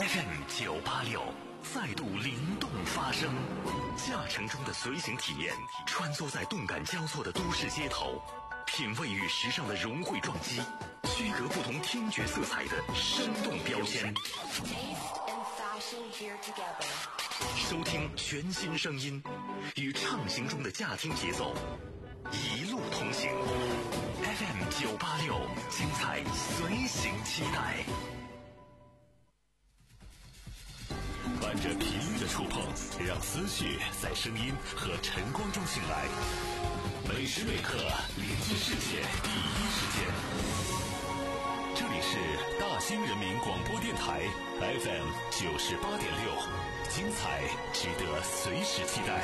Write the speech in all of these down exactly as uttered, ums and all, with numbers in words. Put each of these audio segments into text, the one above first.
F M 九八六再度灵动发声，驾乘中的随行体验，穿梭在动感交错的都市街头，品味与时尚的融汇撞击，区隔不同听觉色彩的生动标签。收听全新声音，与畅行中的驾听节奏，一路同行。F M 九八六，精彩随行期待。伴着频率的触碰，让思绪在声音和晨光中醒来。每时每刻连接世界第一时间。这里是大兴人民广播电台 F M 九十八点六，精彩值得随时期待。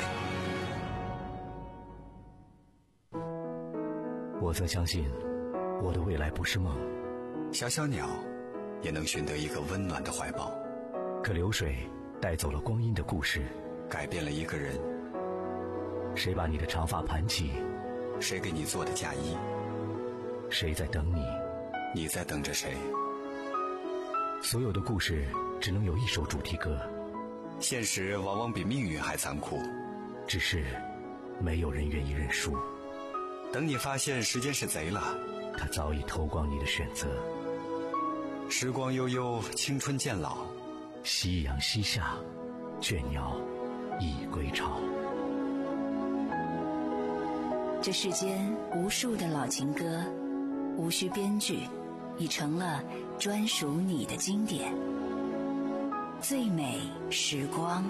我曾相信，我的未来不是梦。 小小鸟也能寻得一个温暖的怀抱。 可流水带走了光阴的故事， 改变了一个人。 谁把你的长发盘起？ 谁给你做的嫁衣？ 谁在等你？ 你在等着谁？ 所有的故事只能有一首主题歌。 现实往往比命运还残酷， 只是没有人愿意认输。 等你发现时间是贼了， 他早已偷光你的选择。 时光悠悠，青春渐老， 夕阳西下，倦鸟已归巢。 这世间无数的老情歌，无需编剧，已成了专属你的经典。最美时光。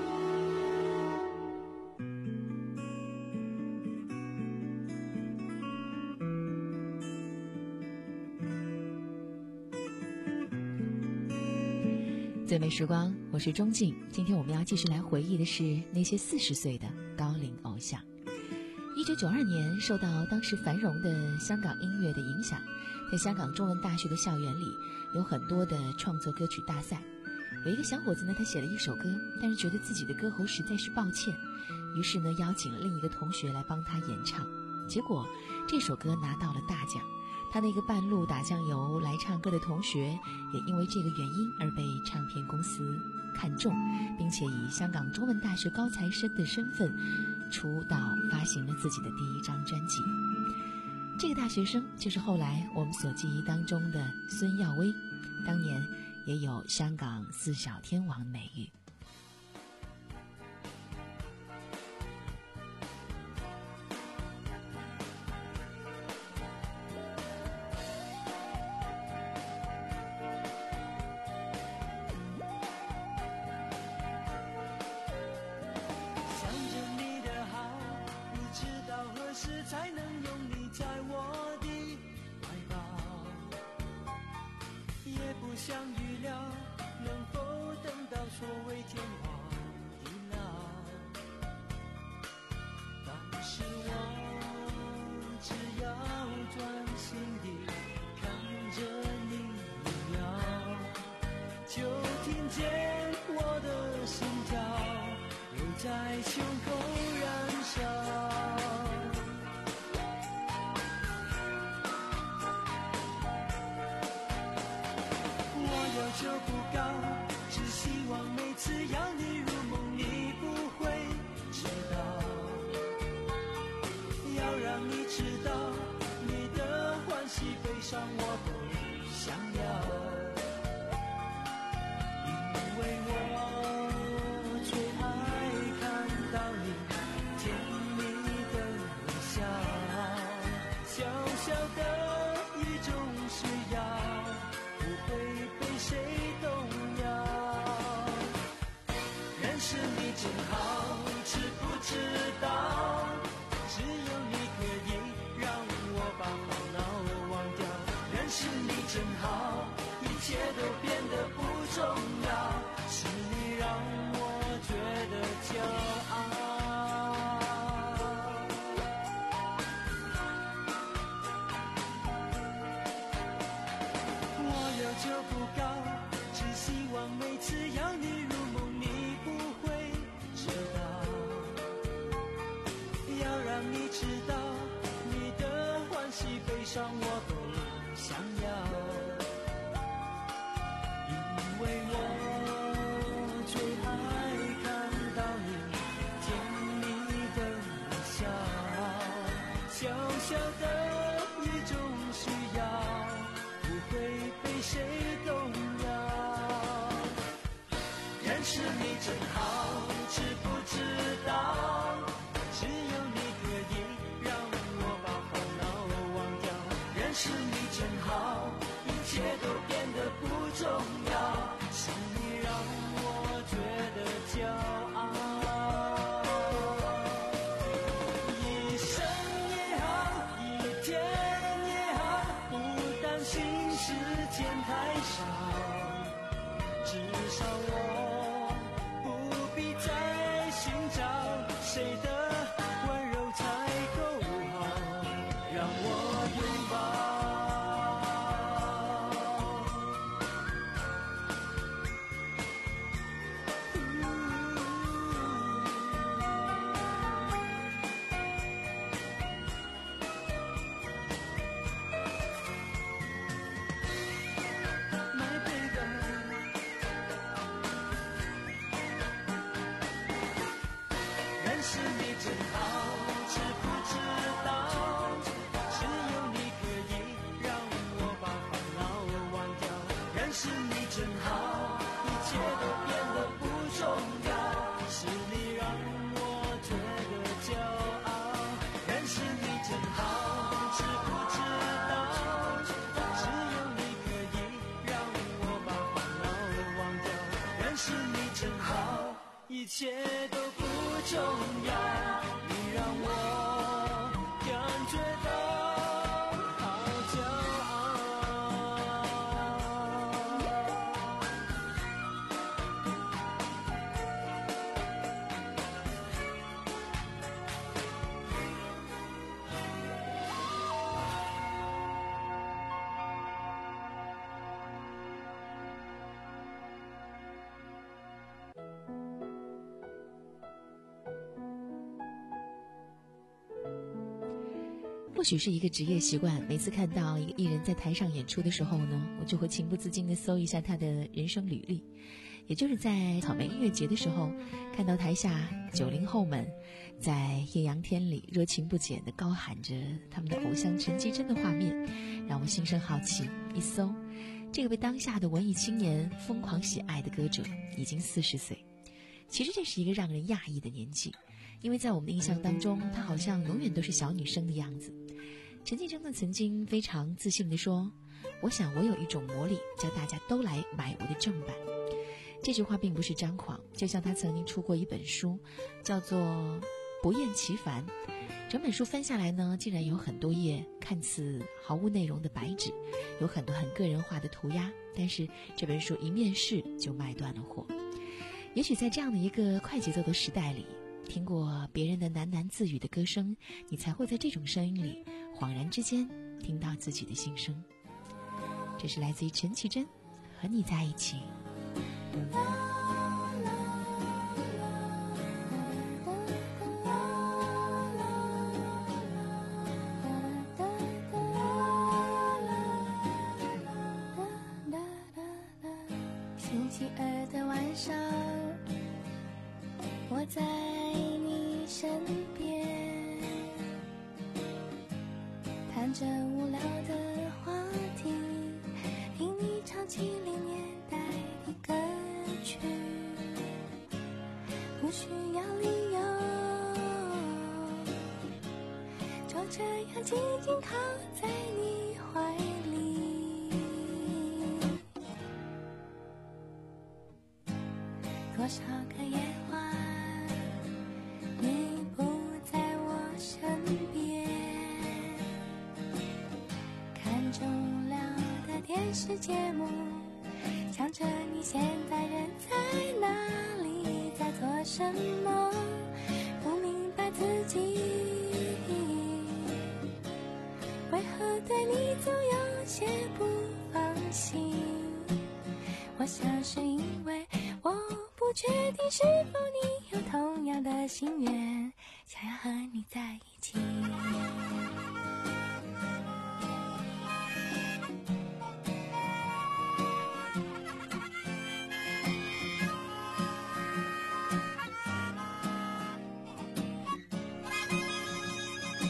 最美时光，我是钟静。今天我们要继续来回忆的是那些四十岁的高龄偶像。一九九二年，受到当时繁荣的香港音乐的影响，在香港中文大学的校园里，有很多的创作歌曲大赛。有一个小伙子呢，他写了一首歌，但是觉得自己的歌喉实在是抱歉，于是呢，邀请了另一个同学来帮他演唱。结果这首歌拿到了大奖。他那个半路打酱油来唱歌的同学，也因为这个原因而被唱片公司看中，并且以香港中文大学高材生的身份出道，发行了自己的第一张专辑。这个大学生就是后来我们所记忆当中的孙耀威，当年也有香港四小天王美誉。 才能拥你在我的怀抱，也不想预料能否等到所谓天荒地老。当时我只要专心地看着你摇，就听见我的心跳又在胸口燃烧。要求不高，只希望每次要你入梦你不会知道，要让你知道你的欢喜悲伤我都想要，因为我最爱看到你甜蜜的微笑，小小的一种需要不会被谁动摇。认识你真好，知不知道只有你可以让我把烦恼忘掉。认识你真好，一切都变得不重要，是你让我觉得骄傲。我要求不高，只希望每次要你入梦你不会知道，要让你知道你的欢喜悲伤我都想要，因为我谁动摇。认识你真好，知不知道？只有你可以让我把烦恼忘掉。认识你真好，一切都变得不重要。是你让我觉得骄傲。一生也好，一天也好，不担心时间太少，至少我不必再寻找谁的温柔才够好，让我拥抱。是你真好，知不知道？只有你可以让我把烦恼忘掉。认识你真好，一切都变得不重要。是你让我觉得骄傲。认识你真好，知不知道？只有你可以让我把烦恼忘掉。认识你真好，一切都不重要，你让我感觉到好骄傲。 或许是一个职业习惯，每次看到一个艺人在台上演出的时候呢，我就会情不自禁地搜一下他的人生履历。也就是在草莓音乐节的时候，看到台下九零后们在艳阳天里热情不减地高喊着他们的偶像陈绮贞的画面，让我心生好奇。一搜，这个被当下的文艺青年疯狂喜爱的歌者已经四十岁。其实这是一个让人讶异的年纪，因为在我们的印象当中，她好像永远都是小女生的样子。陈绮贞呢曾经非常自信地说，我想我有一种魔力，叫大家都来买我的正版。这句话并不是张狂，就像她曾经出过一本书，叫做《不厌其烦》。整本书翻下来呢，竟然有很多页看似毫无内容的白纸，有很多很个人化的涂鸦，但是这本书一面世就卖断了货。也许在这样的一个快节奏的时代里，听过别人的喃喃自语的歌声，你才会在这种声音里恍然之间听到自己的心声。这是来自于陈绮贞，和你在一起。 星期二的晚上，我在你身边，谈着无聊的话题，听你唱七零年代的歌曲，不需要理由，就这样静静靠在你怀里。多少个夜晚，你不在我身边，看着无聊的电视节目，想着你现在人在哪里，在做什么，不明白自己为何对你总有些不放心。我想是因为我不确定是否你有同样的心愿，想要和你在一起。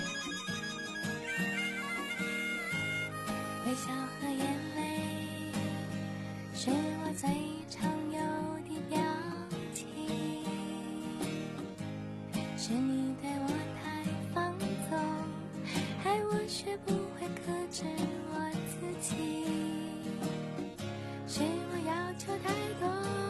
微笑和眼泪最常有的表情，是你对我太放纵，害我学不会克制我自己，是我要求太多，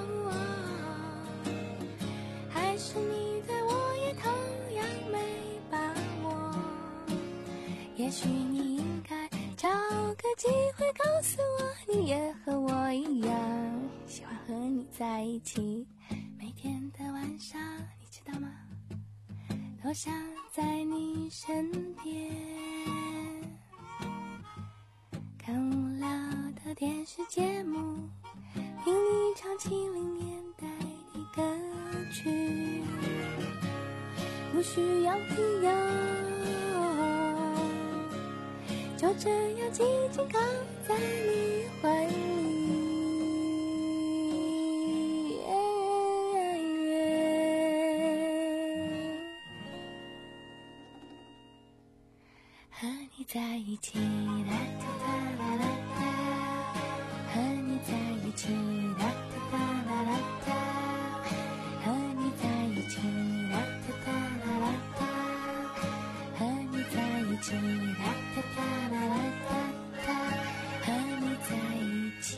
还是你对我也同样没把握？也许你应该找个机会告诉我，你也和我一样喜欢和你在一起，每天的晚上你知道吗，都想在你身边，看无聊的电视节目，听你唱七零年代的歌曲，不需要理由，就这样紧紧靠在你怀里，和你在一起，啦哒哒啦啦哒，和你在一起，啦哒哒啦啦哒，和你在一起，啦哒哒啦啦哒，和你在一起，啦哒哒啦啦哒，和你在一起。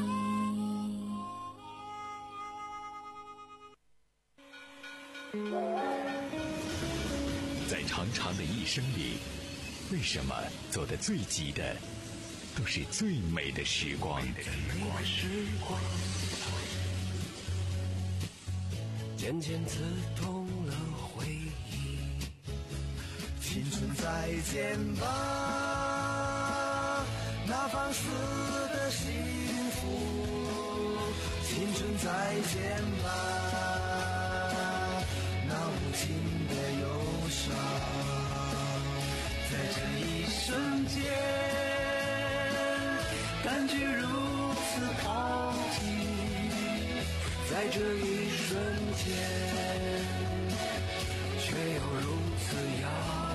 在长长的一生里，为什么走得最急的都是最美的时光？ 渐渐刺痛了回忆，青春再见吧，那放肆的幸福，青春再见吧，那无尽的忧伤，在这一瞬间感觉如此靠近，在这一瞬间却又如此遥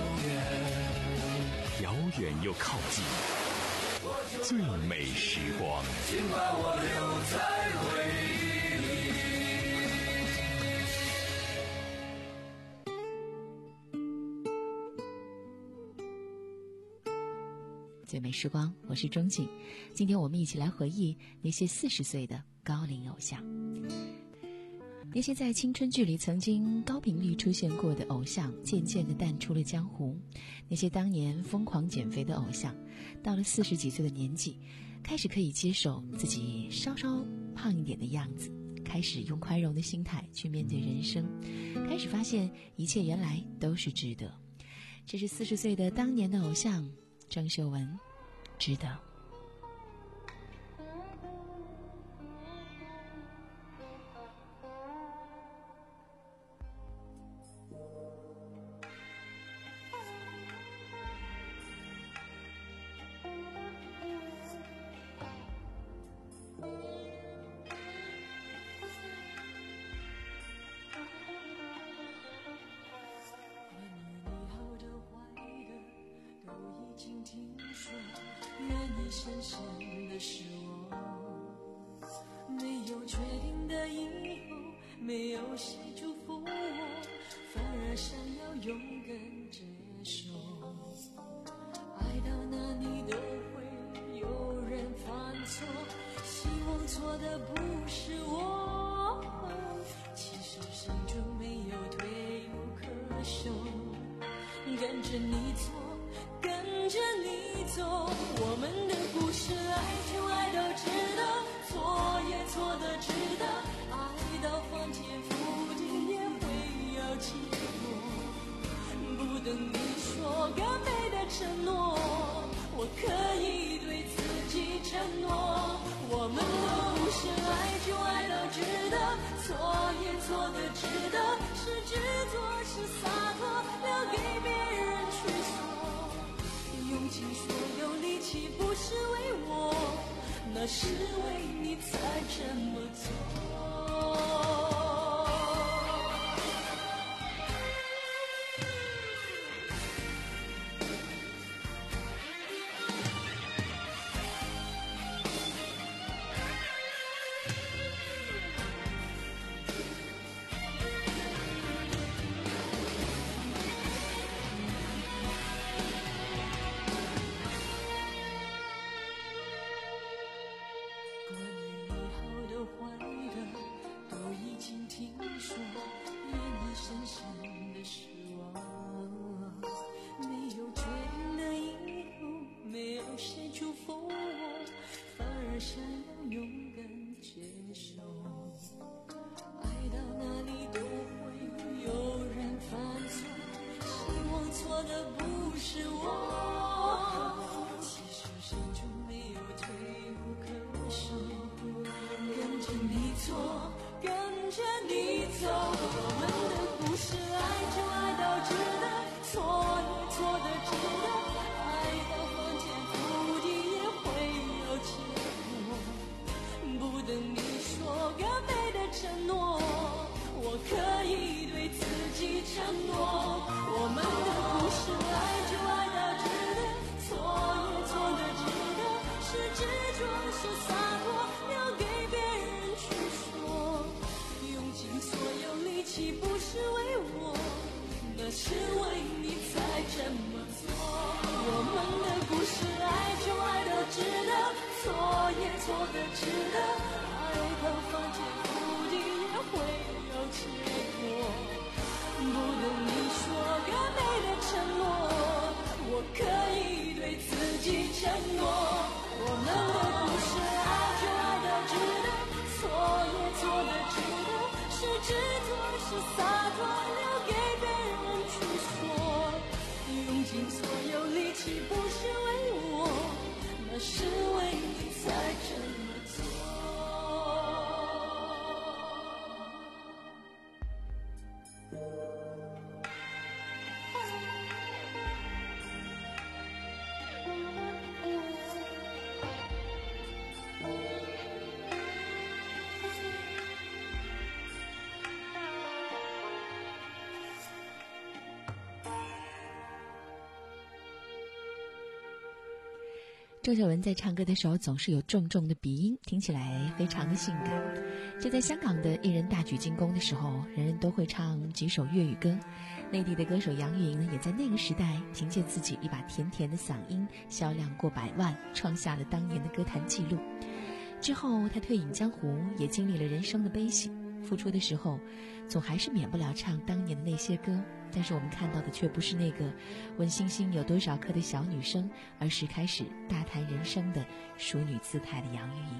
远， 遥远又靠近，最美时光。 请把我留在回忆里。 最美时光，我是钟静。今天我们一起来回忆那些四十岁的高龄偶像，那些在青春剧里曾经高频率出现过的偶像，渐渐地淡出了江湖；那些当年疯狂减肥的偶像，到了四十几岁的年纪，开始可以接受自己稍稍胖一点的样子，开始用宽容的心态去面对人生，开始发现一切原来都是值得。这是四十岁的当年的偶像郑秀文，值得。 深深的是我，没有确定的以后，没有谁祝福我，反而想要勇敢接受。爱到哪里都会有人犯错，希望错的不是我，其实心中没有退无可守，跟着你走，跟着你走，我们的故事爱就爱到值得，错也错的值得，爱到翻天覆地也会有结果，不等你说更美的承诺，我可以对自己承诺，我们的故事爱就爱到值得，错也错的值得，是执着是洒脱，留给别人去说，用尽所有力气不是为我，那是为你才这么做。 的坏的都已经听说，愿你深深的失望。没有决定的以后，没有谁祝福我，反而想要勇敢接受。爱到哪里都会有人犯错，希望错的不是我。其实心中没有退无可守，跟着你走，跟着你走。我们的故事，爱就爱到值得，错也错的值得，爱到翻天覆地也会有结果。不等你说个美的承诺，我可以对自己承诺。我们的故事，爱就爱到值得，错也错的值得，是执着是洒脱，留给别人去说。用尽所有力气不是为我，那是为你才这么做。我们的故事，爱就爱到值得，错也错的值得，爱到翻天覆地也会有结果。不等你说个美的承诺，我可以对自己承诺。我们的故事，爱就爱到值得，错也错的值得，是执着是洒脱，留给别人去说。用尽所有力气不是为我，那是为你才这么做。 周杰伦在唱歌的时候总是有重重的鼻音，听起来非常的性感。就在香港的艺人大举进攻的时候，人人都会唱几首粤语歌。内地的歌手杨钰莹呢，也在那个时代凭借自己一把甜甜的嗓音，销量过百万，创下了当年的歌坛纪录。之后他退隐江湖，也经历了人生的悲喜，复出的时候总还是免不了唱当年的那些歌，但是我们看到的却不是那个问星星有多少颗的小女生，而是开始大谈人生的淑女姿态的杨钰莹。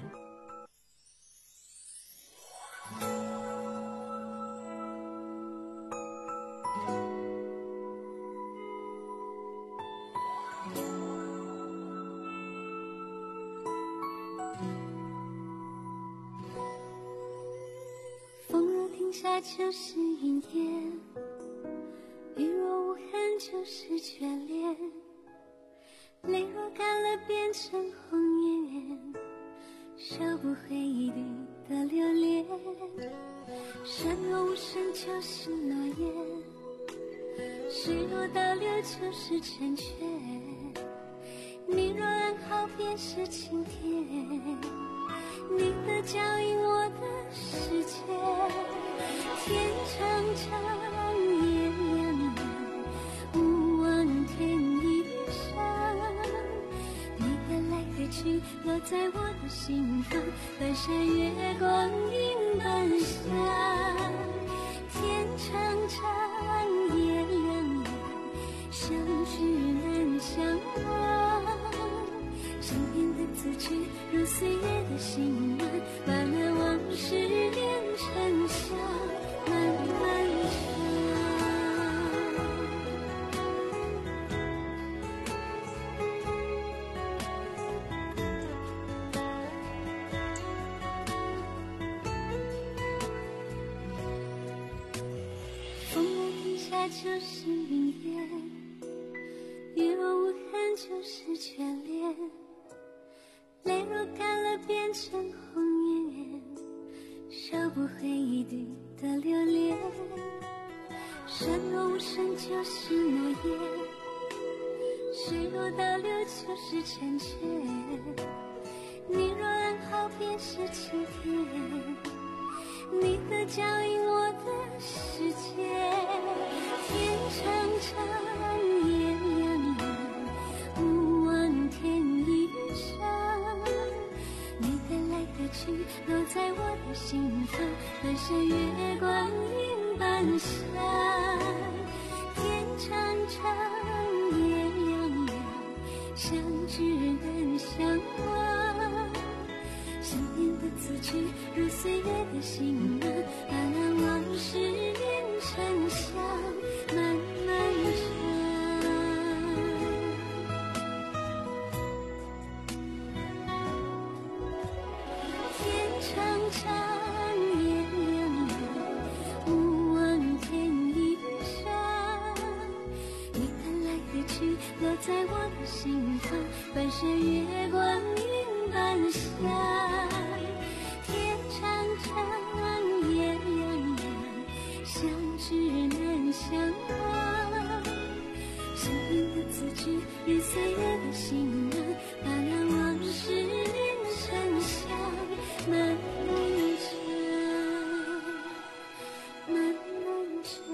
风若停下就是云烟，雨若无痕就是眷恋，泪若干了变成红颜，收不回一滴的留恋。山若无声就是诺言，水若倒流就是成全，你若安好便是晴天。你的脚印我的世界，天长长夜凉凉，无望天一上。你的来和去落在我的心房，翻山越光阴般香。天长长夜凉凉，相聚难相忘。身边的字句如岁月的心暖，慢慢往事连成香，慢慢风若停下就是云烟，雨若无痕就是眷恋，泪若干了变成红颜，收不回一滴的留恋。山若无声就是诺言，水若倒流就是成全，你若安好便是晴天。你的脚印我的世界，天长长夜凉凉，无望天一上。你的来的去落在我的心房，半山月光映半山，天长长夜凉凉，相知难相忘，想念的字句如岁月的行囊，把那往事连成香，漫漫长。天长长夜凉凉，勿忘天一山，你的来的去落在我的心房，半山月光映半山，天长长夜凉凉，相知难相忘，想念的字句如岁月的行囊，把那往事连成香，漫漫长，漫漫长，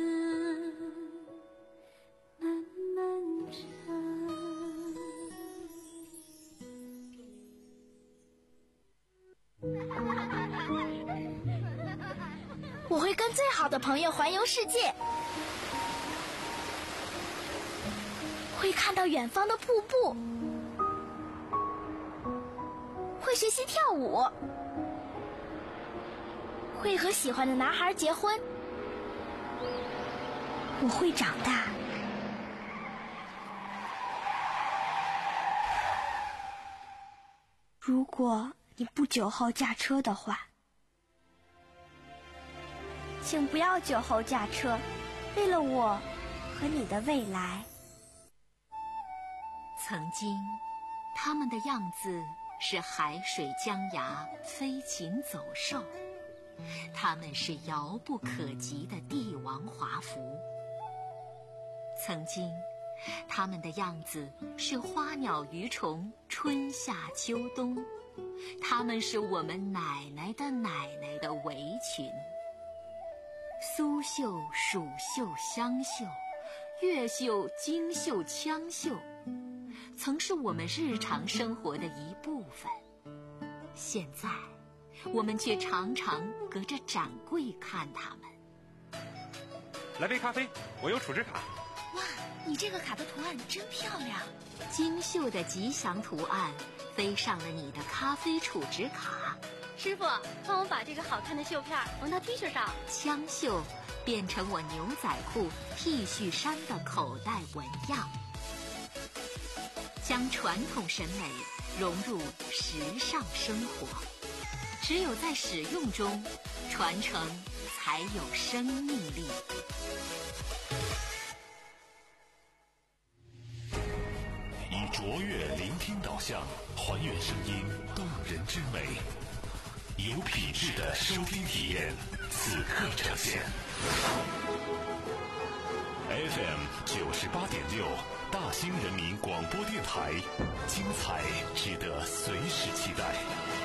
漫漫长。 我会跟最好的朋友环游世界，会看到远方的瀑布，会学习跳舞，会和喜欢的男孩结婚。我会长大。如果你不酒后驾车的话，请不要酒后驾车，为了我和你的未来。 曾经，他们的样子是海水江崖，飞禽走兽，他们是遥不可及的帝王华服。曾经，他们的样子是花鸟鱼虫，春夏秋冬，他们是我们奶奶的奶奶的围裙。苏绣、蜀绣、湘绣、越绣、京绣、羌绣，曾是我们日常生活的一部分。现在，我们却常常隔着展柜看它们。 来杯咖啡，我有储值卡。 哇，你这个卡的图案真漂亮！ 京绣的吉祥图案飞上了你的咖啡储值卡。 师傅，帮我把这个好看的绣片缝到 T 恤上。 羌绣变成我牛仔裤、T 恤衫的口袋纹样，将传统审美融入时尚生活。只有在使用中，传承才有生命力。 以卓越聆听导向，还原声音动人之美，有品质的收听体验，此刻呈现。F M 九十八点六，大兴人民广播电台，精彩值得随时期待。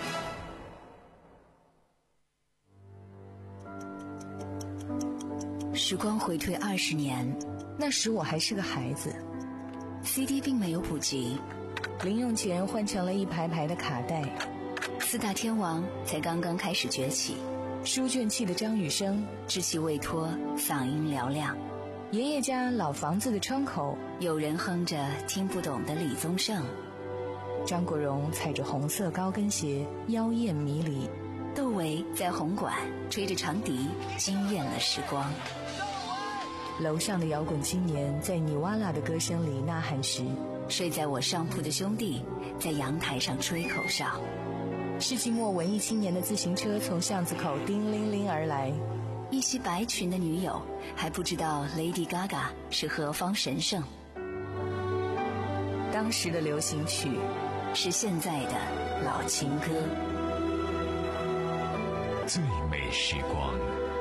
时光回退二十年， 那时我还是个孩子， C D 并没有普及， 零用钱换成了一排排的卡带， 四大天王才刚刚开始崛起。 书卷气的张雨生， 稚气未脱，嗓音嘹亮。 爷爷家老房子的窗口， 有人哼着听不懂的李宗盛。 张国荣踩着红色高跟鞋，妖艳迷离。 窦唯在红馆吹着长笛，惊艳了时光。 楼上的摇滚青年在尼瓦拉的歌声里呐喊时， 睡在我上铺的兄弟在阳台上吹口哨。 世纪末文艺青年的自行车从巷子口叮铃铃而来， 一袭白裙的女友还不知道 Lady Gaga 是何方神圣。 当时的流行曲是现在的老情歌。 最美时光，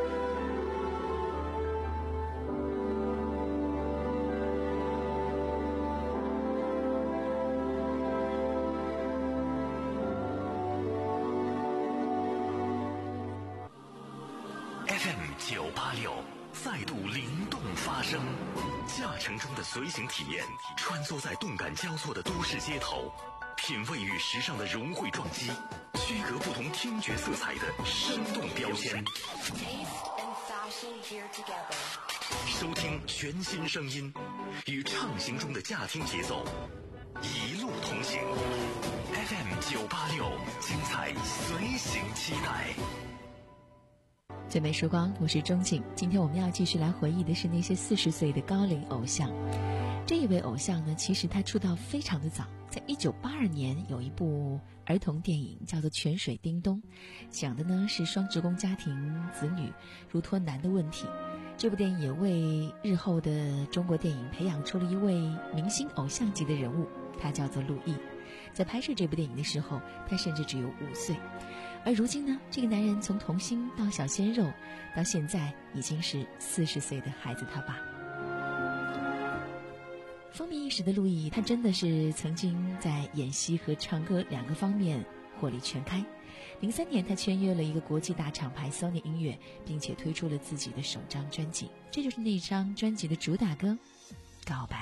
F M 九八六再度灵动发声，驾乘中的随行体验，穿梭在动感交错的都市街头， 品味与时尚的融汇撞击，区隔不同听觉色彩的生动标签。收听全新声音，与畅行中的驾听节奏一路同行。F M 九八六，精彩随行期待。 最美时光，我是钟静。今天我们要继续来回忆的是那些四十岁的高龄偶像。这一位偶像呢，其实他出道非常的早，在一九八二年有一部儿童电影叫做《泉水叮咚》，讲的呢是双职工家庭子女如脱难的问题。这部电影也为日后的中国电影培养出了一位明星偶像级的人物，他叫做陆毅。在拍摄这部电影的时候，他甚至只有五岁。而如今呢，这个男人从童星到小鲜肉，到现在已经是四十岁的孩子他爸。风靡一时的陆毅，他真的是曾经在演戏和唱歌两个方面火力全开。零三年，他签约了一个国际大厂牌 Sony 音乐，并且推出了自己的首张专辑，这就是那张专辑的主打歌《告白》。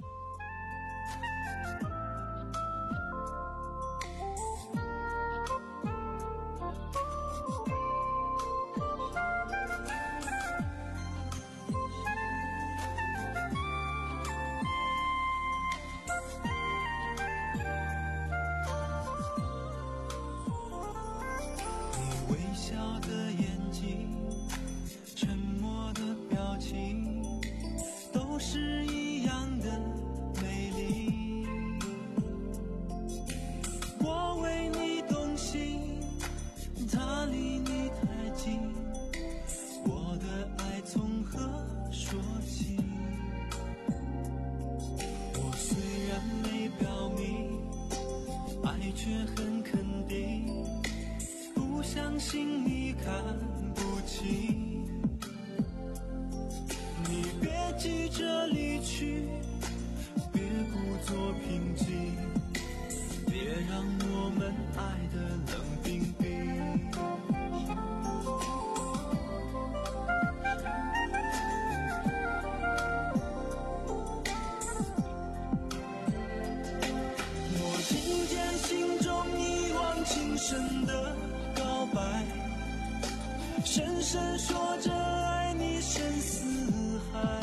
深深说着爱你深似海，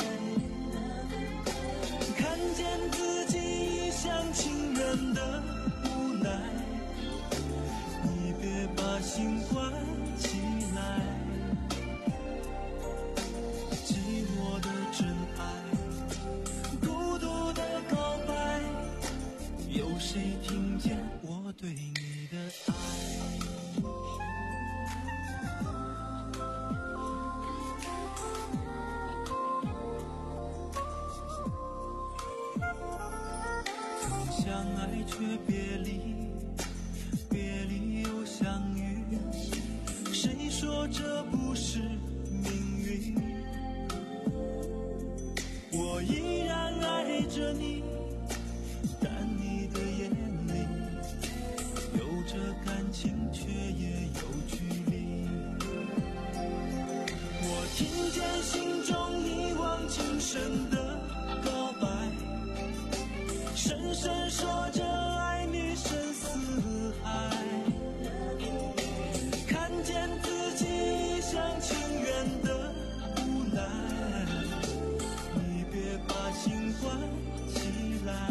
看见自己一厢情愿的无奈，你别把心关起来，寂寞的真爱，孤独的告白，有谁听见我对你的爱？相爱却别离，别离又相遇，谁说这不是命运？我依然爱着你，但你的眼里有着感情，却也有距离。我听见心中一往情深的告白，深深说着爱你深似海，看见自己一厢情愿的无奈，你别把心关起来，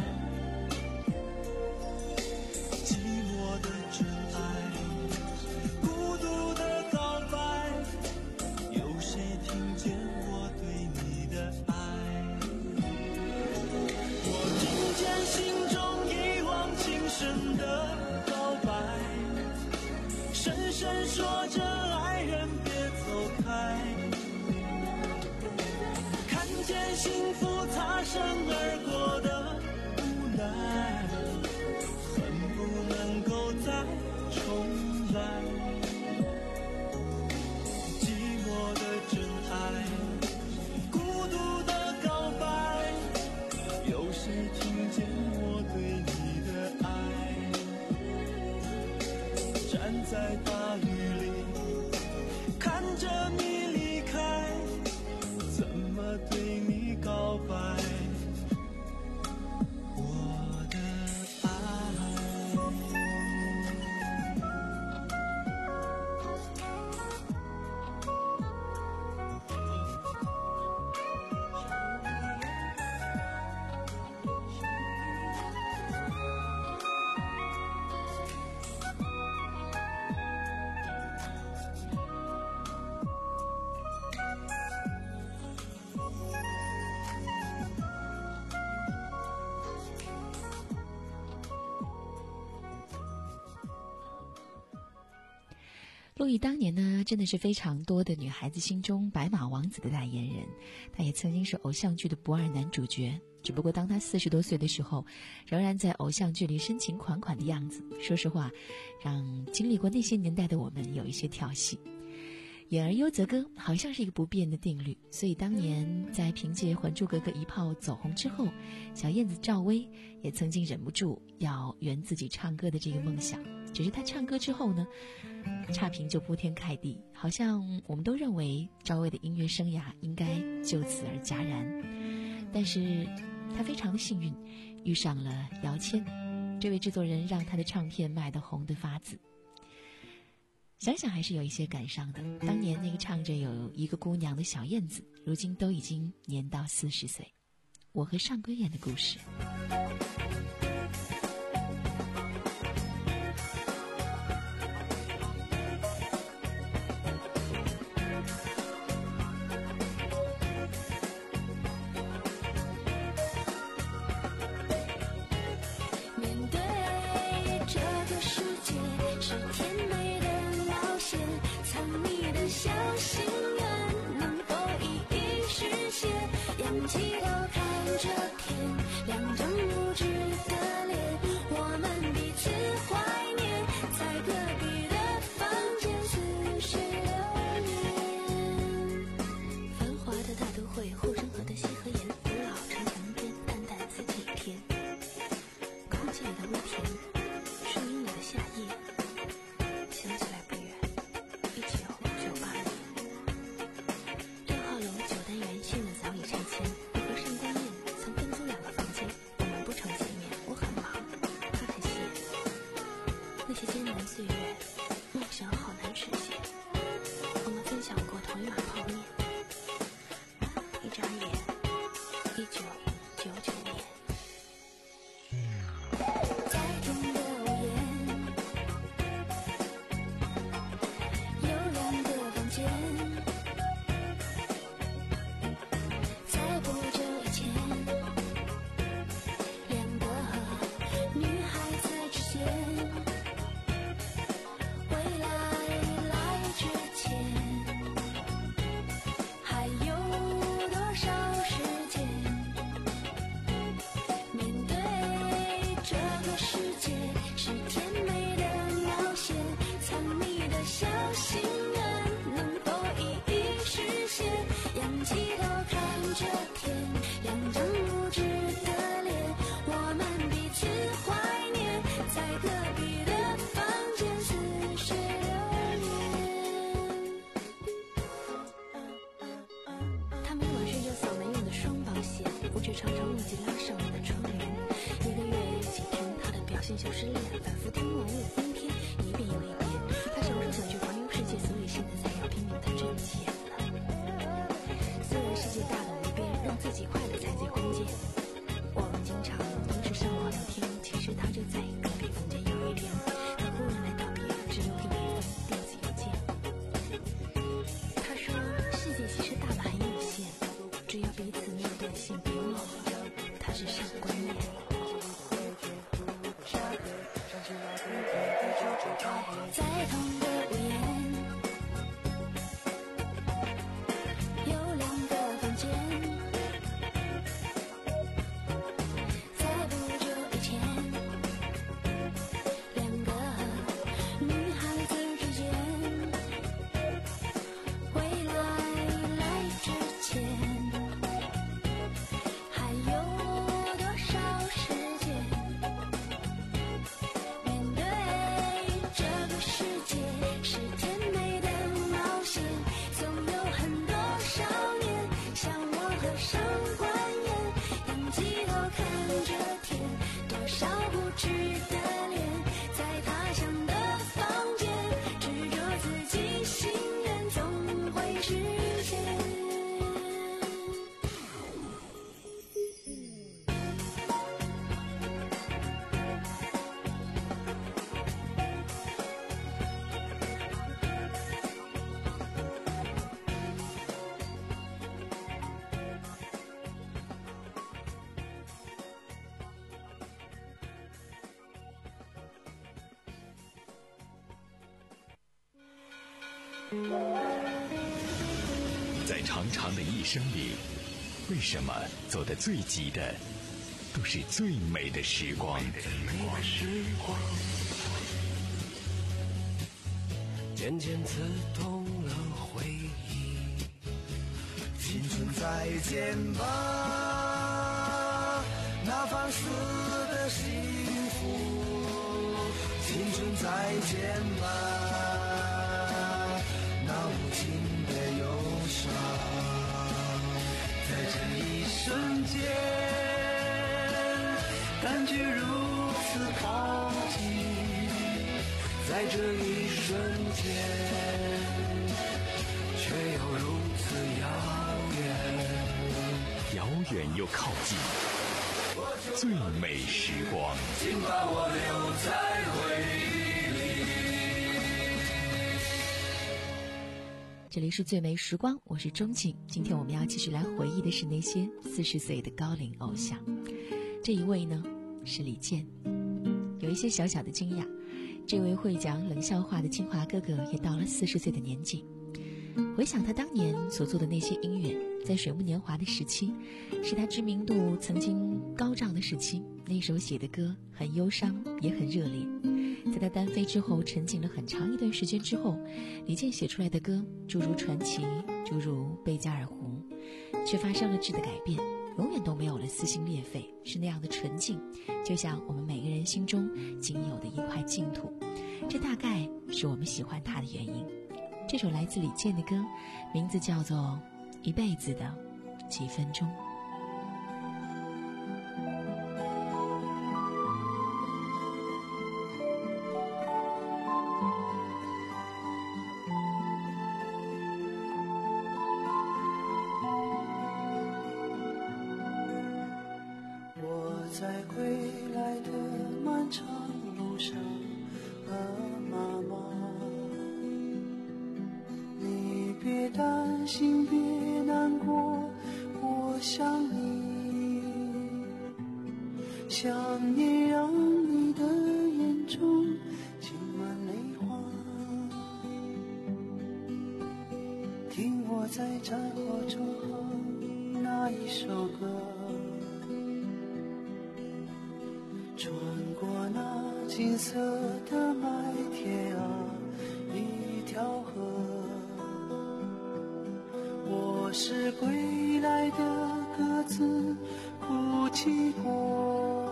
寂寞的真爱，孤独的告白，有谁听见我对你的爱？我听见心中一往情深的告白，深深说着爱人别走开，看见幸福擦身而过的无奈，恨不能够再重来，寂寞的真爱，孤独的告白，有谁听见我对你的爱？站在大雨里，看着你离开，怎么对你告白？我的爱。 陆毅当年呢，真的是非常多的女孩子心中白马王子的代言人，他也曾经是偶像剧的不二男主角。只不过当他四十多岁的时候，仍然在偶像剧里深情款款的样子，说实话，让经历过那些年代的我们有一些跳戏。演而优则歌好像是一个不变的定律，所以当年在凭借《还珠格格》一炮走红之后，小燕子赵薇也曾经忍不住要圆自己唱歌的这个梦想。只是她唱歌之后呢，差评就铺天盖地，好像我们都认为赵薇的音乐生涯应该就此而戛然。但是她非常的幸运，遇上了姚谦，这位制作人让她的唱片卖得红得发紫。想想还是有一些感伤的，当年那个唱着有一个姑娘的小燕子，如今都已经年到四十岁。我和上官燕的故事。 他是上官燕。 在长长的一生里，为什么走得最急的都是最美的时光？ 渐渐刺痛了回忆。青春再见吧，那放肆的幸福。青春再见吧，那无情的忧伤。在这一瞬间，感觉如此靠近。在这一瞬间，却又如此遥远， 遥远又靠近，最美时光。 请把我留在回忆里。 这里是最美时光，我是钟景。今天我们要继续来回忆的是那些四十岁的高龄偶像。这一位呢是李健，有一些小小的惊讶。这位会讲冷笑话的清华哥哥也到了四十岁的年纪。回想他当年所做的那些音乐，在水木年华的时期，是他知名度曾经高涨的时期。那时候写的歌很忧伤，也很热烈。在他单飞之后，沉寂了很长一段时间之后，李健写出来的歌，诸如《传奇》，诸如《贝加尔湖》，却发生了质的改变，永远都没有了撕心裂肺，是那样的纯净，就像我们每个人心中仅有的一块净土。这大概是我们喜欢他的原因。这首来自李健的歌，名字叫做《一辈子的几分钟》。 在归来的漫长路上，啊，妈妈，你别担心，别难过，我想你，想念让你的眼中噙满泪花，听我在战火中哼那一首歌。穿过那金色的麦田啊，一条河，我是归来的鸽子，哭泣过，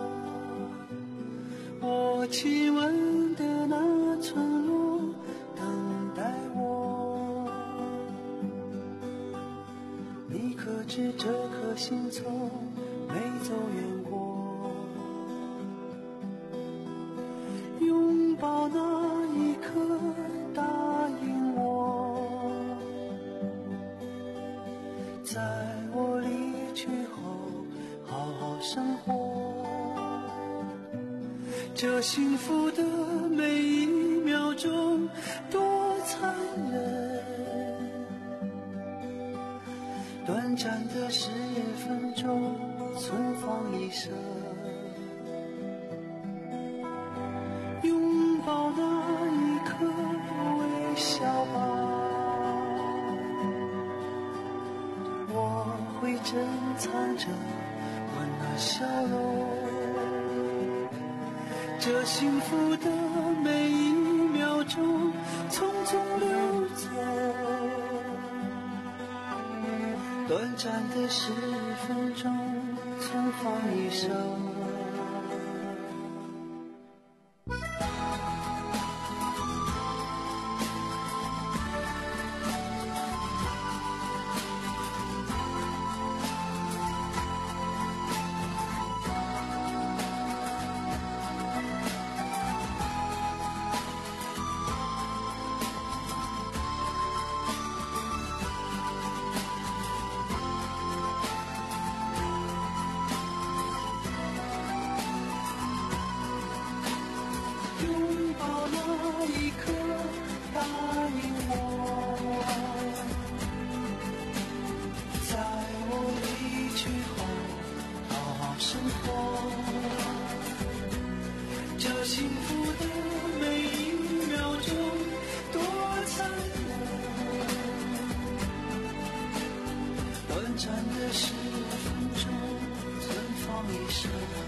我亲吻的那村落等待我，你可知这颗心从没走远过，拥抱那一刻答应我，在我离去后好好生活，这幸福的每一秒钟多残忍，短暂的十分钟存放一生，拥抱那一刻微笑吧，我会珍藏着温暖笑容，这幸福的每一秒钟匆匆流走，短暂的十分钟存放一生。 战的十分钟，存放一生。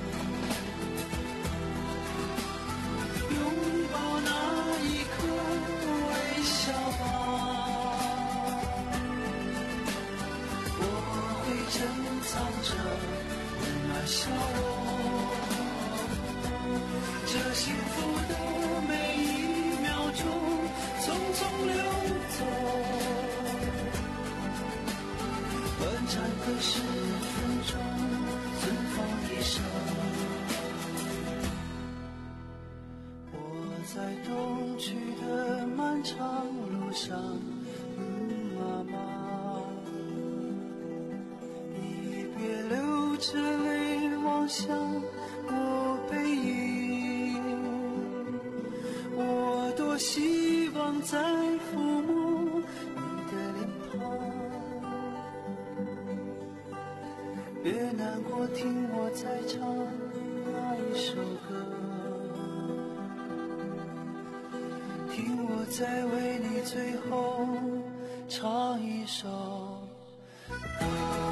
拥抱那一刻，微笑吧。我会珍藏着温暖笑容，这幸福的每一秒钟匆匆流走。短暂的十分钟，存放一生。我在东去的漫长路上，嗯，妈妈，你别流着泪望向我背影。我多希望再抚摸你的脸庞。别难过，听我再唱那一首歌，听我再为你最后唱一首歌。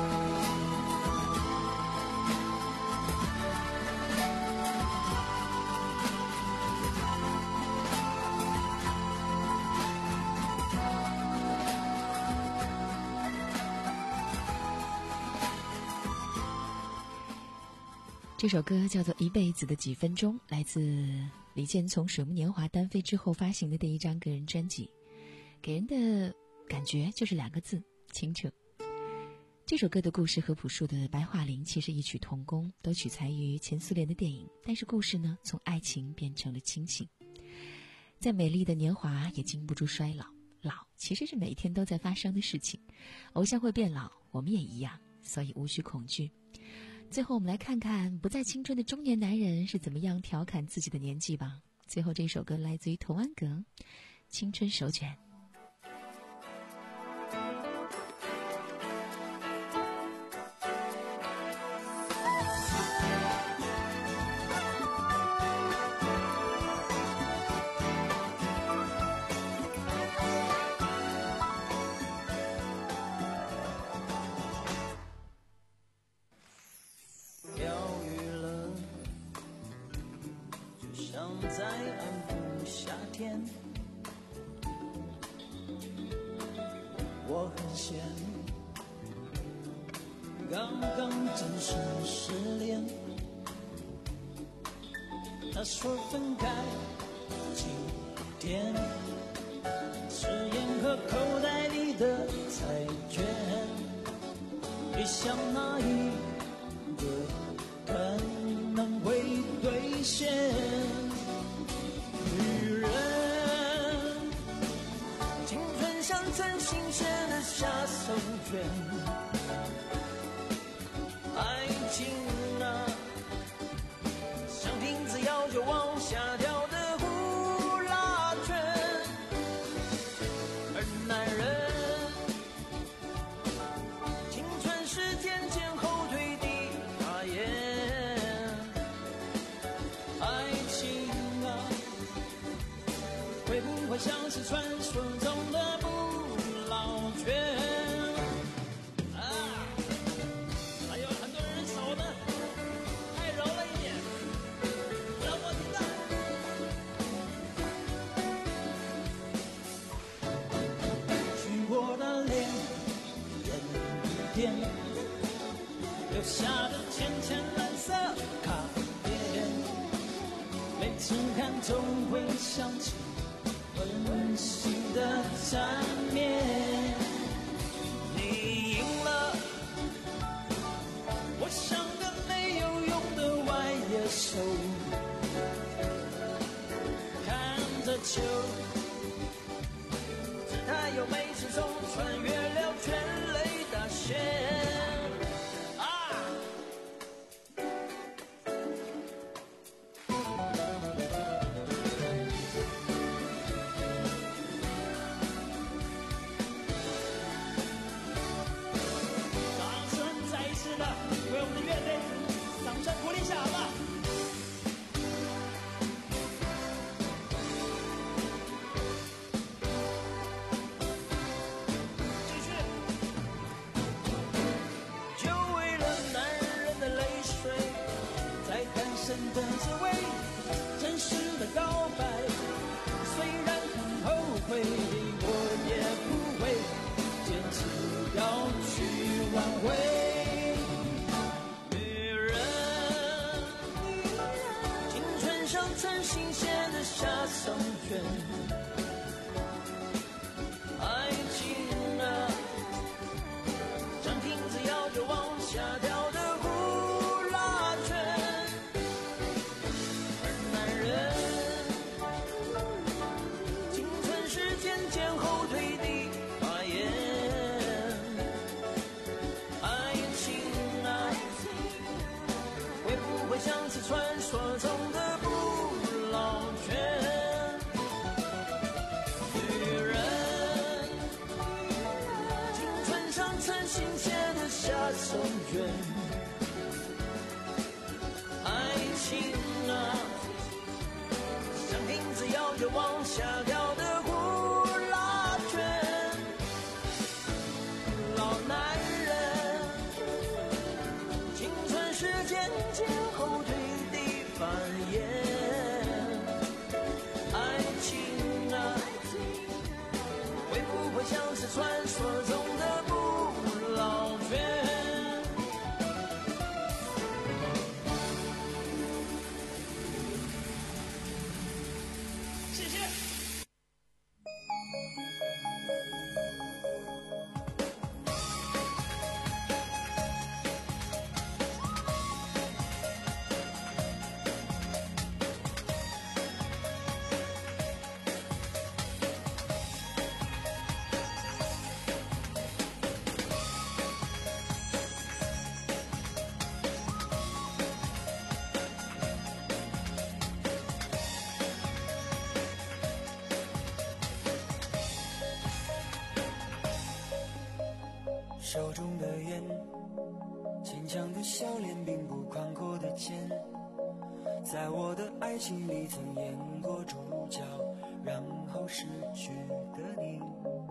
这首歌叫做《一辈子的几分钟》，来自李健从《水木年华》单飞之后发行的第一张个人专辑，给人的感觉就是两个字：清澈。这首歌的故事和朴树的《白桦林》其实异曲同工，都取材于前苏联的电影，但是故事呢，从爱情变成了亲情。再美丽的年华也经不住衰老，老其实是每天都在发生的事情。偶像会变老，我们也一样，所以无需恐惧。最后我们来看看不再青春的中年男人是怎么样调侃自己的年纪吧。最后这首歌来自于童安格，《青春手卷》。 我很羡慕刚刚正式失恋，他说分开几天，誓言和口袋里的彩券，别想哪一个可能会兑现。女人青春像真新鲜的下手卷，爱情啊像停止要就往下掉的呼啦圈，而男人青春是渐渐后退的发言，爱情啊会不会像是传说中的不老圈？留下的浅浅蓝色卡片，每次看总会想起温馨的缠绵。你赢了，我像个没有用的外野手，看着球，姿态又每次总穿越了全垒打线。 挽回。女人，青春像穿新鞋的下桑卷，爱情啊，像瓶子摇着往下掉的呼啦圈。而男人，青春是渐渐后退的发言。爱情啊，会不会像是传说中的不老泉？女人，青春像穿新鞋的下松卷。爱情啊，像瓶子摇着往下掉的呼啦圈。老男人，青春是渐渐后退的繁衍。爱情啊，会不会像是传说中的不老泉？谢谢。手中的烟，坚强的笑脸，并不宽阔的肩，在我的爱情里曾演过主角，然后失去的你。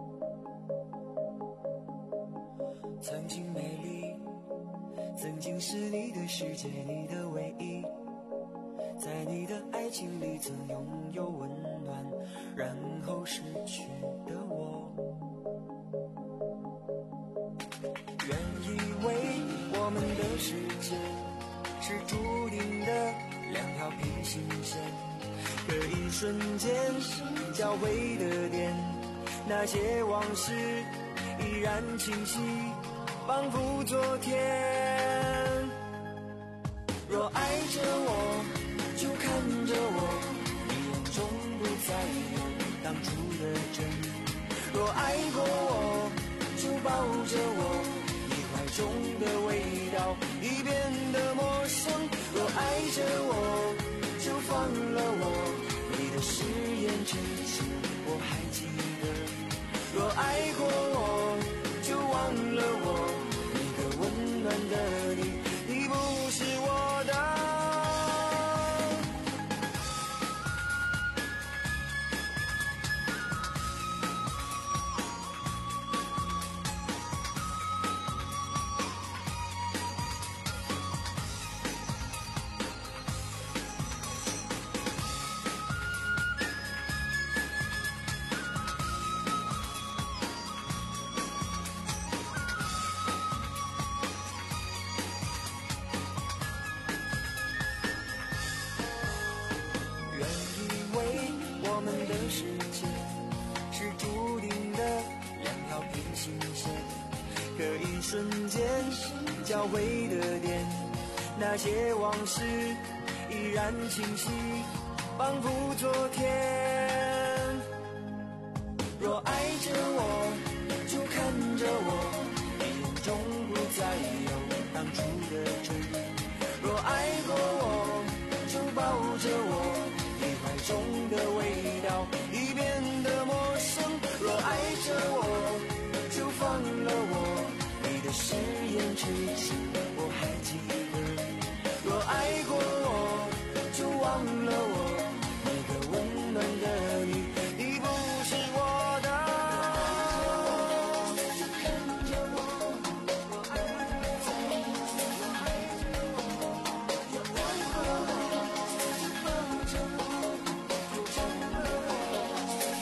曾经美丽，曾经是你的世界，你的唯一，在你的爱情里曾拥有温暖，然后失去的我。原以为我们的世界是注定的两条平行线，可一瞬间交汇的点，那些往事依然清晰，仿佛昨天。若爱着我，就看着我，你眼中不再有当初的真。若爱过我，就抱着我，中的味道已变得陌生。若爱着我，就放了我，你的誓言至今我还记得。若爱过我，就忘了我，一个温暖的你，你不是我的。世界是注定的两条平行线，可一瞬间交汇的点，那些往事依然清晰，仿佛昨天。若爱着我，就看着我，眼中不再有当初的真。若爱过我，就抱着我，你怀中的味道已变得陌生。若爱着我，就放了我，你的誓言至今我还记得。若爱过我，就忘了我，那个温暖的你，你不是我的。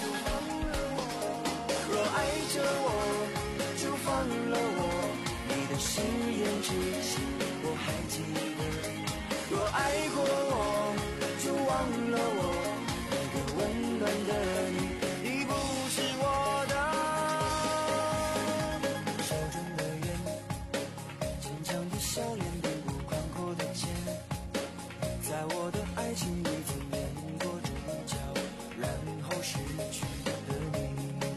若爱着我，就放了我，你的窒息，我还记得，若爱过我，就忘了我，那个温暖的你，已不是我的。手中的烟，坚强的笑脸，并不宽阔的肩，在我的爱情里曾演过主角，然后失去了你。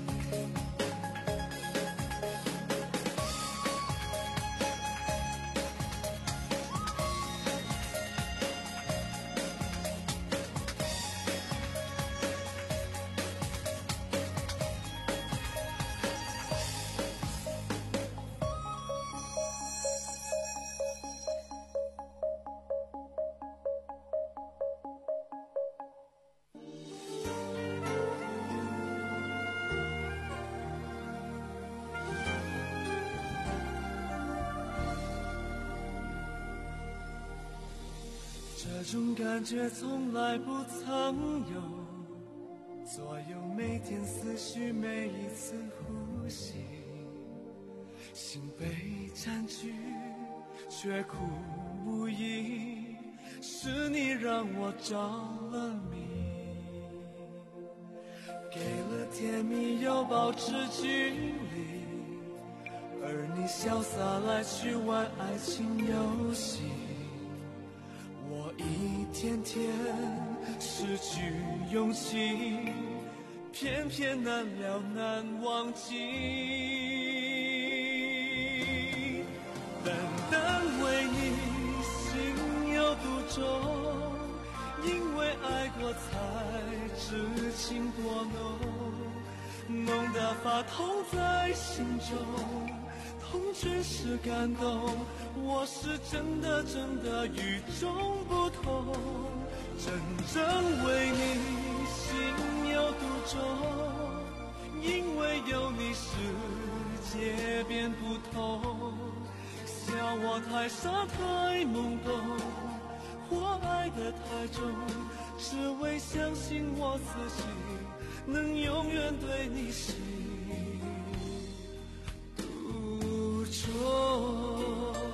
这种感觉从来不曾有，左右每天思绪，每一次呼吸，心被占据，却苦无依，是你让我着了迷，给了甜蜜又保持距离，而你潇洒来去玩爱情游戏，我一天天失去勇气，偏偏难了难忘记。单单为你心有独钟，因为爱过才知情多浓，浓得发痛在心中，痛全是感动，我是真的真的与众不同，真正为你心有独钟，因为有你世界变不同，笑我太傻太懵懂，我爱得太重，只为相信我自己能永远对你心独钟。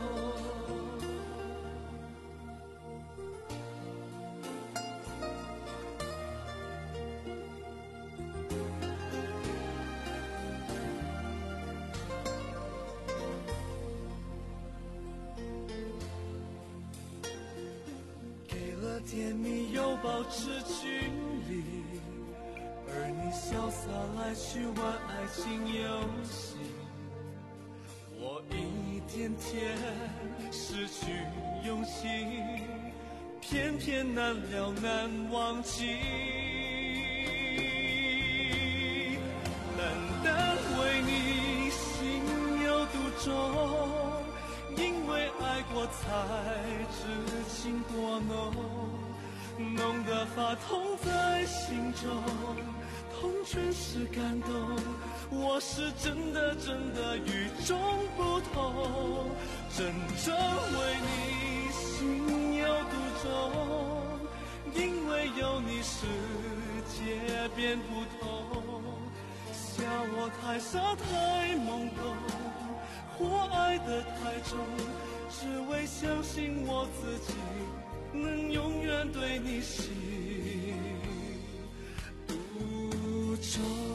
甜蜜又保持距离，而你潇洒来去玩爱情游戏，我一天天失去勇气，偏偏难了难忘记。单单为你心有独钟，因为爱过才知情多浓，浓得发痛在心中，痛全是感动，我是真的真的与众不同，真正为你心有独钟，因为有你世界变不同，笑我太傻太懵懂，我爱得太重，只为相信我自己能永远对你心独钟。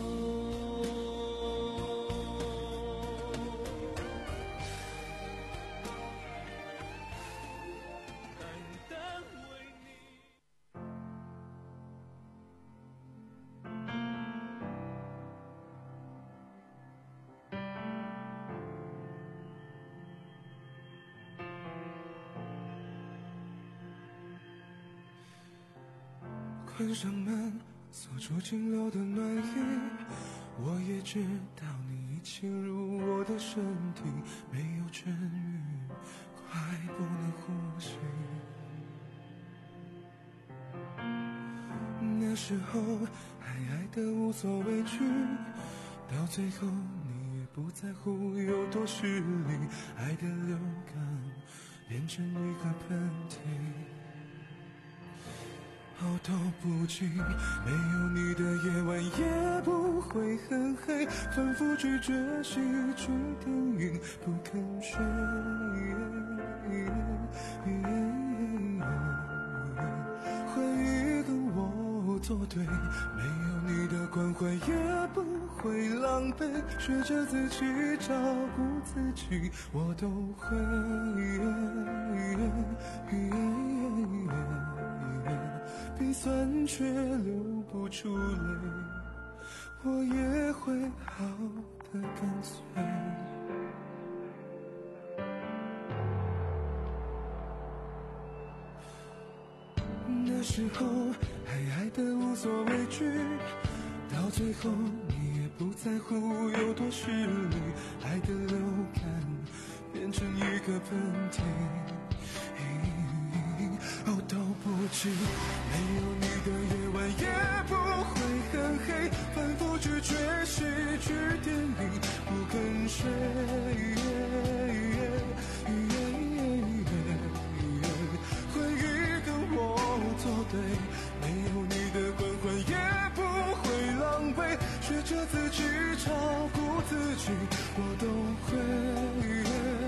关上门，锁住进流的暖意，我也知道你已侵入我的身体，没有痊愈，快不能呼吸。那时候还爱得无所畏惧，到最后你也不在乎有多虚伪，爱的流感变成一个喷嚏。 熬到不及，没有你的夜晚也不会很黑，反复咀嚼戏剧电影不肯睡，回忆跟我作对，没有你的关怀也不会狼狈，学着自己照顾自己，我都会鼻酸却流不出泪，我也会好得干脆。那时候还爱得无所畏惧，到最后你也不在乎有多势利，爱的流感变成一个喷嚏，熬到不及，没有你的夜晚也不会很黑，反复咀嚼戏剧电影不肯睡，回忆跟我作对，没有你的关怀也不会狼狈，学着自己照顾自己，我都会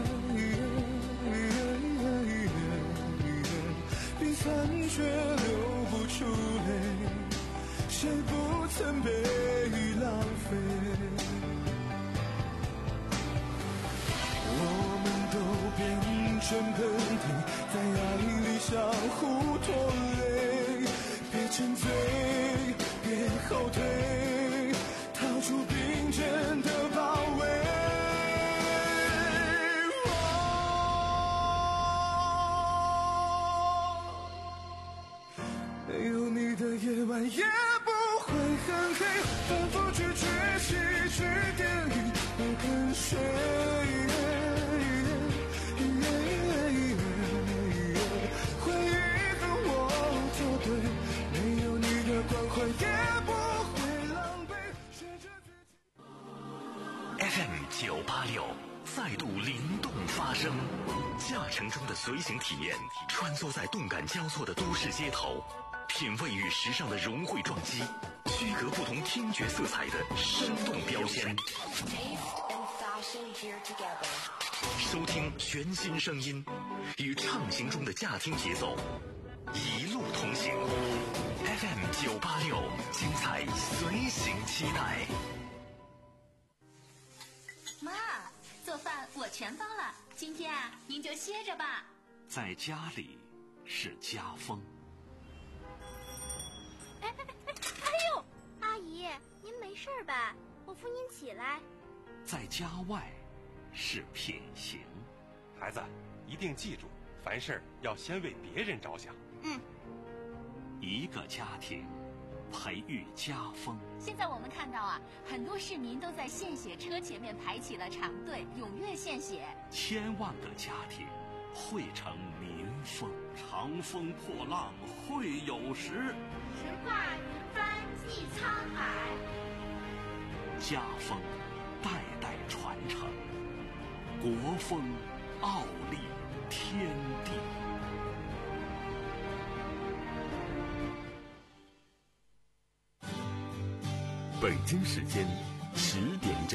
鼻酸却流不出泪，谁不曾被浪费？我们都变成喷嚏，在爱里相互拖累，别沉醉，别后退，逃出冰针的包围。没有你的夜晚也不会很黑，反复咀嚼戏剧电影不肯睡，回忆跟我作对，没有你的关怀也不会狼狈，学着自己。 F M 九八六再度灵动发声，驾乘中的随行体验，穿梭在动感交错的都市街头，品味与时尚的融汇撞击，区隔不同听觉色彩的生动标签。收听全新声音，与畅行中的驾听节奏，一路同行。F M 九八六，精彩随行期待。 妈，做饭我全包了，今天啊，您就歇着吧。 在家里是家风。 哎哎哎哎呦，阿姨，您没事吧？我扶您起来。 在家外是品行。 孩子，一定记住，凡事要先为别人着想。 嗯。 一个家庭培育家风。 现在我们看到啊，很多市民都在献血车前面排起了长队，踊跃献血。 千万个家庭汇成民风，长风破浪会有时， 直挂云帆济沧海。 家风代代传承，国风傲立天地。 北京时间十点整。